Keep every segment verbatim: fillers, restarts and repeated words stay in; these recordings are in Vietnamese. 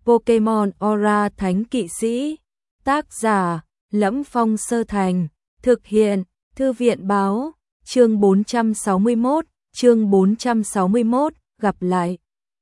Pokemon Aura Thánh Kỵ Sĩ. Tác giả: Lẫm Phong Sơ Thành. Thực hiện: Thư viện báo. Chương bốn trăm sáu mươi mốt, chương bốn trăm sáu mươi mốt, gặp lại.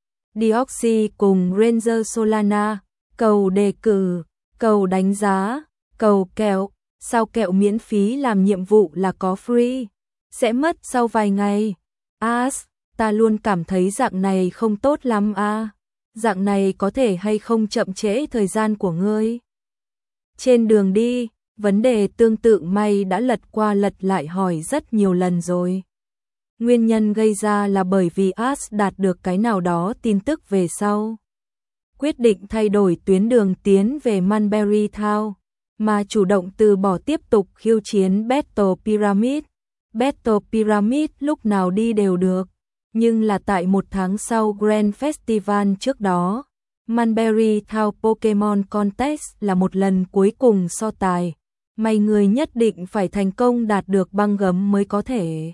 Deoxys cùng Ranger Solana, cầu đề cử, cầu đánh giá, cầu kẹo, sao kẹo miễn phí làm nhiệm vụ là có free, sẽ mất sau vài ngày. As, ta luôn cảm thấy dạng này không tốt lắm a. Dạng này có thể hay không chậm trễ thời gian của ngươi? Trên đường đi, vấn đề tương tự May đã lật qua lật lại hỏi rất nhiều lần rồi. Nguyên nhân gây ra là bởi vì As đạt được cái nào đó tin tức về sau. Quyết định thay đổi tuyến đường tiến về Mulberry Town, mà chủ động từ bỏ tiếp tục khiêu chiến Battle Pyramid. Battle Pyramid lúc nào đi đều được, nhưng là tại một tháng sau Grand Festival trước đó. Mulberry Town Pokemon Contest là một lần cuối cùng so tài. May người nhất định phải thành công đạt được băng gấm mới có thể.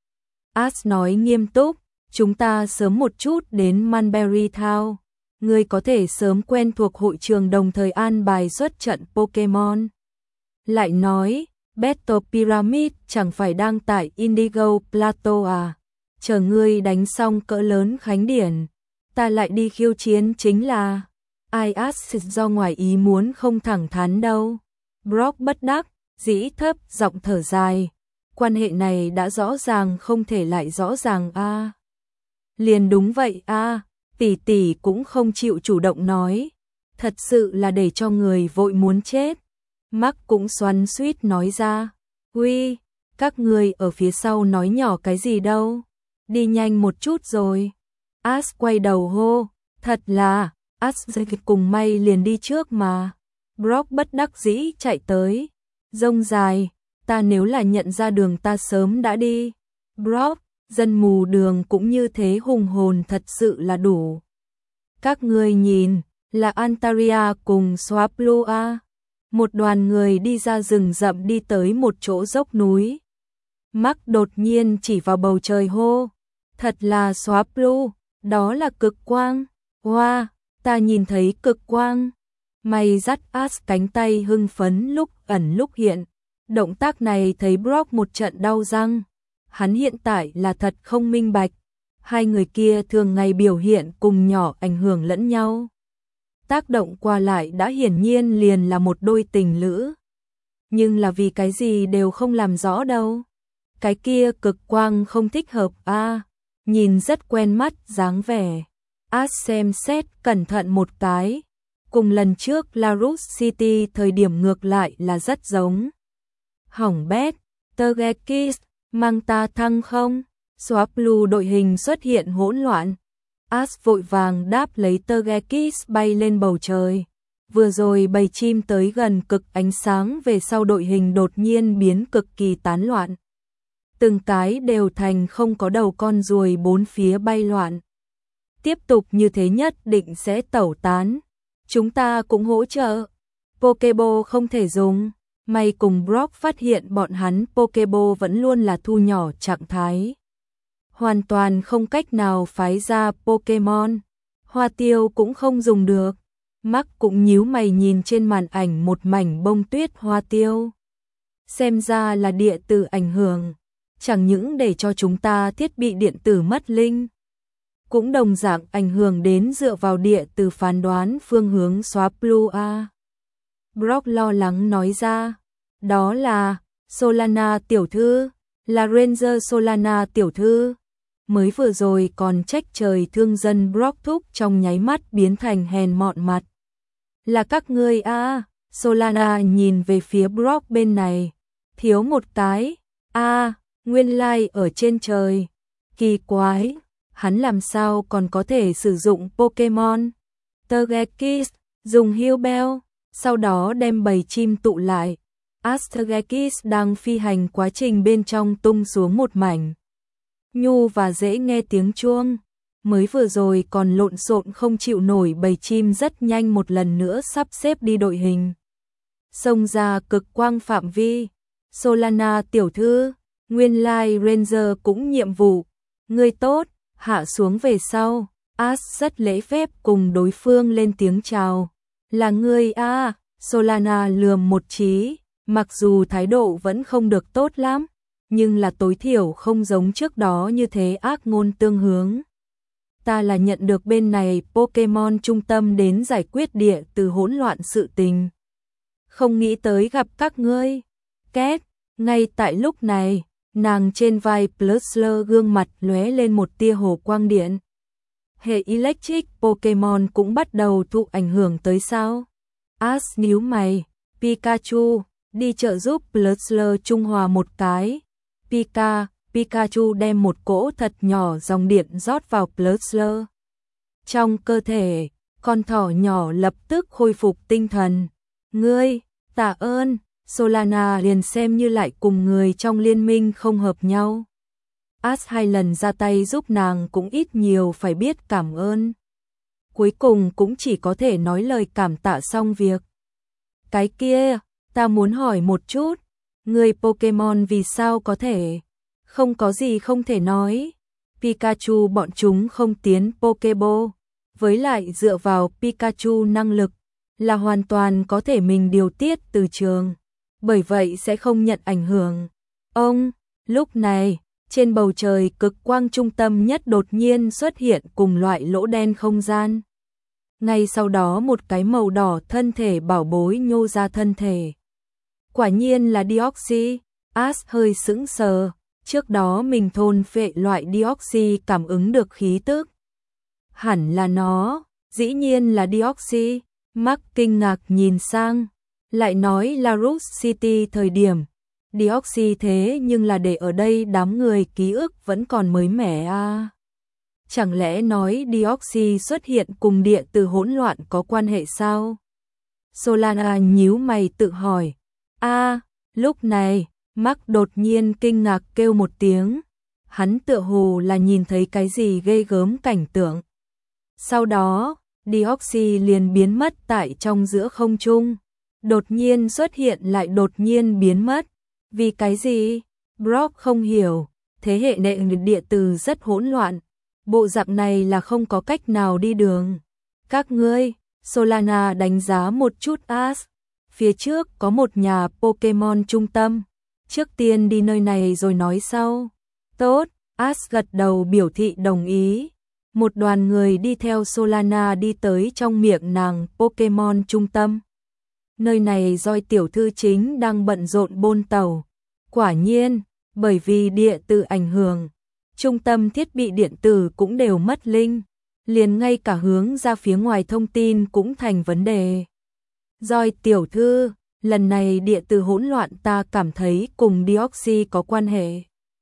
As nói nghiêm túc, chúng ta sớm một chút đến Mulberry Town. Ngươi có thể sớm quen thuộc hội trường đồng thời an bài xuất trận Pokemon. Lại nói, Battle Pyramid chẳng phải đang tại Indigo Plateau à? Chờ ngươi đánh xong cỡ lớn khánh điển, ta lại đi khiêu chiến chính là. Ai As do ngoài ý muốn không thẳng thắn đâu. Brock bất đắc dĩ thấp giọng thở dài. Quan hệ này đã rõ ràng không thể lại rõ ràng a. À. Liền đúng vậy a, à, tỷ tỷ cũng không chịu chủ động nói. Thật sự là để cho người vội muốn chết. Mark cũng xoắn xuýt nói ra. Uy, các người ở phía sau nói nhỏ cái gì đâu. Đi nhanh một chút rồi. As quay đầu hô. Thật là, As cùng May liền đi trước mà. Brock bất đắc dĩ chạy tới. Rông dài, ta nếu là nhận ra đường ta sớm đã đi. Brock, dân mù đường cũng như thế hùng hồn thật sự là đủ. Các ngươi nhìn, là Antaria cùng Swablu a. Một đoàn người đi ra rừng rậm đi tới một chỗ dốc núi. Mark đột nhiên chỉ vào bầu trời hô. Thật là Swablu, đó là cực quang. Wow, ta nhìn thấy cực quang. May dắt As cánh tay hưng phấn lúc ẩn lúc hiện. Động tác này thấy Brock một trận đau răng. Hắn hiện tại là thật không minh bạch. Hai người kia thường ngày biểu hiện cùng nhỏ ảnh hưởng lẫn nhau. Tác động qua lại đã hiển nhiên liền là một đôi tình lữ. Nhưng là vì cái gì đều không làm rõ đâu. Cái kia cực quang không thích hợp a, à, nhìn rất quen mắt dáng vẻ. As xem xét cẩn thận một cái. Cùng lần trước Larus City thời điểm ngược lại là rất giống. Hỏng bét, Togekiss, mang ta thăng không? Swablu đội hình xuất hiện hỗn loạn. As vội vàng đáp lấy Togekiss bay lên bầu trời. Vừa rồi bầy chim tới gần cực ánh sáng về sau đội hình đột nhiên biến cực kỳ tán loạn. Từng cái đều thành không có đầu con ruồi bốn phía bay loạn. Tiếp tục như thế nhất định sẽ tẩu tán. Chúng ta cũng hỗ trợ. Pokeball không thể dùng. May cùng Brock phát hiện bọn hắn Pokeball vẫn luôn là thu nhỏ trạng thái. Hoàn toàn không cách nào phái ra Pokemon. Hoa tiêu cũng không dùng được. Mark cũng nhíu mày nhìn trên màn ảnh một mảnh bông tuyết hoa tiêu. Xem ra là địa tử ảnh hưởng. Chẳng những để cho chúng ta thiết bị điện tử mất linh, cũng đồng dạng ảnh hưởng đến dựa vào địa tử phán đoán phương hướng Swablu a. Brock lo lắng nói ra. Đó là Solana tiểu thư, là Ranger Solana tiểu thư. Mới vừa rồi còn trách trời thương dân Brock thúc trong nháy mắt biến thành hèn mọn mặt. Là các ngươi a. À. Solana nhìn về phía Brock bên này. Thiếu một cái. A, à, nguyên lai like ở trên trời. Kỳ quái, hắn làm sao còn có thể sử dụng Pokemon? Togekiss dùng Heal Bell, sau đó đem bầy chim tụ lại. Togekiss đang phi hành quá trình bên trong tung xuống một mảnh nhu và dễ nghe tiếng chuông. Mới vừa rồi còn lộn xộn không chịu nổi bầy chim rất nhanh một lần nữa sắp xếp đi đội hình. Xông ra cực quang phạm vi. Solana tiểu thư, nguyên lai Ranger cũng nhiệm vụ. Ngươi tốt, hạ xuống về sau. As rất lễ phép cùng đối phương lên tiếng chào. Là ngươi à, Solana lườm một trí, mặc dù thái độ vẫn không được tốt lắm, nhưng là tối thiểu không giống trước đó như thế ác ngôn tương hướng. Ta là nhận được bên này Pokemon trung tâm đến giải quyết địa từ hỗn loạn sự tình. Không nghĩ tới gặp các ngươi. Két, ngay tại lúc này, nàng trên vai Plusler gương mặt lóe lên một tia hồ quang điện. Hệ Electric Pokemon cũng bắt đầu thụ ảnh hưởng tới sao? As nhíu mày, Pikachu, đi trợ giúp Plusler trung hòa một cái. Pika, Pikachu đem một cỗ thật nhỏ dòng điện rót vào Plusler. Trong cơ thể, con thỏ nhỏ lập tức khôi phục tinh thần. Ngươi, tạ ơn, Solana liền xem như lại cùng người trong liên minh không hợp nhau. As hai lần ra tay giúp nàng cũng ít nhiều phải biết cảm ơn. Cuối cùng cũng chỉ có thể nói lời cảm tạ xong việc. Cái kia, ta muốn hỏi một chút, người Pokemon vì sao có thể? Không có gì không thể nói. Pikachu bọn chúng không tiến Pokeball, với lại dựa vào Pikachu năng lực là hoàn toàn có thể mình điều tiết từ trường, bởi vậy sẽ không nhận ảnh hưởng. Ông, lúc này, trên bầu trời cực quang trung tâm nhất đột nhiên xuất hiện cùng loại lỗ đen không gian. Ngay sau đó một cái màu đỏ thân thể bảo bối nhô ra thân thể. Quả nhiên là Deoxys. As hơi sững sờ, trước đó mình thôn phệ loại Deoxys cảm ứng được khí tức. Hẳn là nó, dĩ nhiên là Deoxys. Mark kinh ngạc nhìn sang, lại nói là Root City thời điểm. Deoxys thế nhưng là để ở đây đám người ký ức vẫn còn mới mẻ à. Chẳng lẽ nói Deoxys xuất hiện cùng địa từ hỗn loạn có quan hệ sao? Solana nhíu mày tự hỏi. A, à, lúc này, Mark đột nhiên kinh ngạc kêu một tiếng. Hắn tựa hồ là nhìn thấy cái gì ghê gớm cảnh tượng. Sau đó, Deoxys liền biến mất tại trong giữa không trung. Đột nhiên xuất hiện lại đột nhiên biến mất. Vì cái gì? Brock không hiểu. Thế hệ nệ địa từ rất hỗn loạn. Bộ dạng này là không có cách nào đi đường. Các ngươi, Solana đánh giá một chút As. Phía trước có một nhà Pokemon trung tâm. Trước tiên đi nơi này rồi nói sau. Tốt, As gật đầu biểu thị đồng ý. Một đoàn người đi theo Solana đi tới trong miệng nàng Pokemon trung tâm. Nơi này Doi tiểu thư chính đang bận rộn bôn tàu. Quả nhiên, bởi vì địa từ ảnh hưởng, trung tâm thiết bị điện tử cũng đều mất linh, liền ngay cả hướng ra phía ngoài thông tin cũng thành vấn đề. Doi tiểu thư, lần này địa từ hỗn loạn ta cảm thấy cùng Deoxys có quan hệ.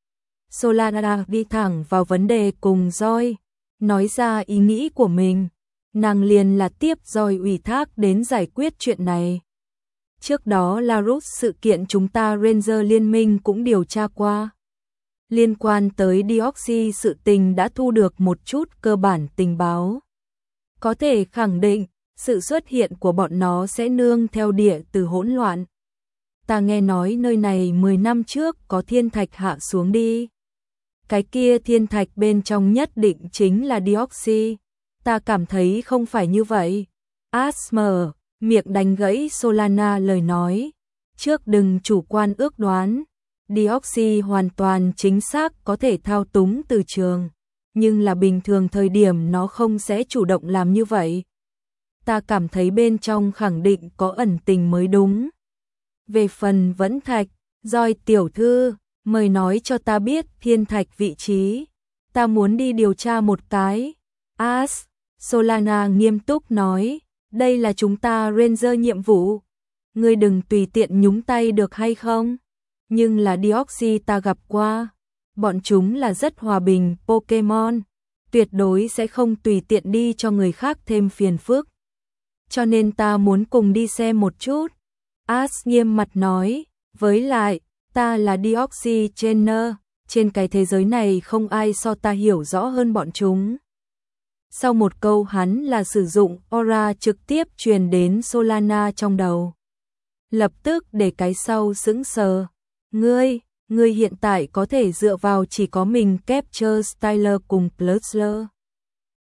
Solana đi thẳng vào vấn đề cùng Doi, nói ra ý nghĩ của mình. Nàng liền là tiếp Doi ủy thác đến giải quyết chuyện này. Trước đó là Larus sự kiện chúng ta Ranger liên minh cũng điều tra qua. Liên quan tới Deoxys sự tình đã thu được một chút cơ bản tình báo. Có thể khẳng định, sự xuất hiện của bọn nó sẽ nương theo địa từ hỗn loạn. Ta nghe nói nơi này mười năm trước có thiên thạch hạ xuống đi. Cái kia thiên thạch bên trong nhất định chính là Deoxys. Ta cảm thấy không phải như vậy. Asmer, miệng đánh gãy Solana lời nói. Trước đừng chủ quan ước đoán. Deoxys hoàn toàn chính xác có thể thao túng từ trường. Nhưng là bình thường thời điểm nó không sẽ chủ động làm như vậy. Ta cảm thấy bên trong khẳng định có ẩn tình mới đúng. Về phần vẫn thạch, Doi tiểu thư, mời nói cho ta biết thiên thạch vị trí. Ta muốn đi điều tra một cái. As, Solana nghiêm túc nói, đây là chúng ta Ranger nhiệm vụ. Ngươi đừng tùy tiện nhúng tay được hay không? Nhưng là Deoxys ta gặp qua. Bọn chúng là rất hòa bình Pokemon. Tuyệt đối sẽ không tùy tiện đi cho người khác thêm phiền phức. Cho nên ta muốn cùng đi xem một chút. As nghiêm mặt nói, với lại, ta là Deoxys Trainer, trên cái thế giới này không ai so ta hiểu rõ hơn bọn chúng. Sau một câu hắn là sử dụng aura trực tiếp truyền đến Solana trong đầu. Lập tức để cái sau sững sờ. Ngươi, ngươi hiện tại có thể dựa vào chỉ có mình Capture Styler cùng Plusler.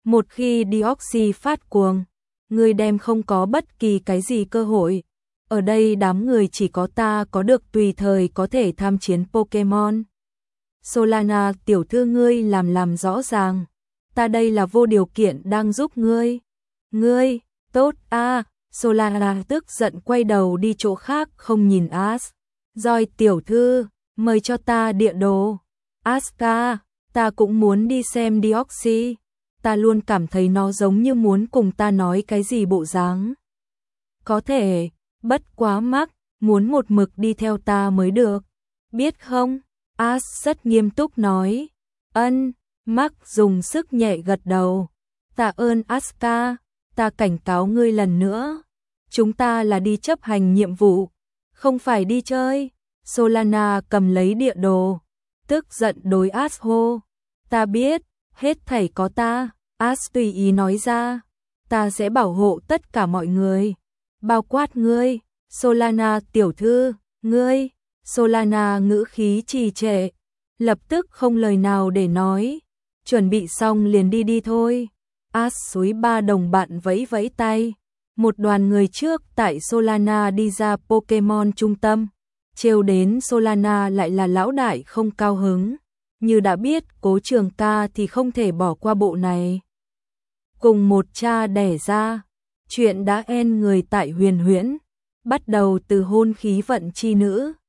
Một khi Deoxy phát cuồng, ngươi đem không có bất kỳ cái gì cơ hội. Ở đây đám người chỉ có ta có được tùy thời có thể tham chiến Pokemon. Solana tiểu thư ngươi làm làm rõ ràng. Ta đây là vô điều kiện đang giúp ngươi. Ngươi, tốt a. Solana tức giận quay đầu đi chỗ khác không nhìn Ash. Rồi tiểu thư, mời cho ta địa đồ. Aska, ta cũng muốn đi xem Deoxy. Ta luôn cảm thấy nó giống như muốn cùng ta nói cái gì bộ dáng. Có thể, bất quá mắc, muốn một mực đi theo ta mới được. Biết không? Ash rất nghiêm túc nói. Ân, Mark dùng sức nhẹ gật đầu. Tạ ơn Aska, ta cảnh cáo ngươi lần nữa. Chúng ta là đi chấp hành nhiệm vụ, không phải đi chơi. Solana cầm lấy địa đồ, tức giận đối Ash hô. Ta biết, hết thảy có ta. Ash tùy ý nói ra. Ta sẽ bảo hộ tất cả mọi người, bao quát ngươi. Solana tiểu thư, ngươi. Solana ngữ khí trì trệ, lập tức không lời nào để nói. Chuẩn bị xong liền đi đi thôi. Ash suối ba đồng bạn vẫy vẫy tay. Một đoàn người trước tại Solana đi ra Pokemon trung tâm. Trêu đến Solana lại là lão đại không cao hứng. Như đã biết Cố Trường Ca thì không thể bỏ qua bộ này. Cùng một cha đẻ ra, chuyện đã end người tại Huyền Huyễn. Bắt đầu từ hôn khí vận chi nữ.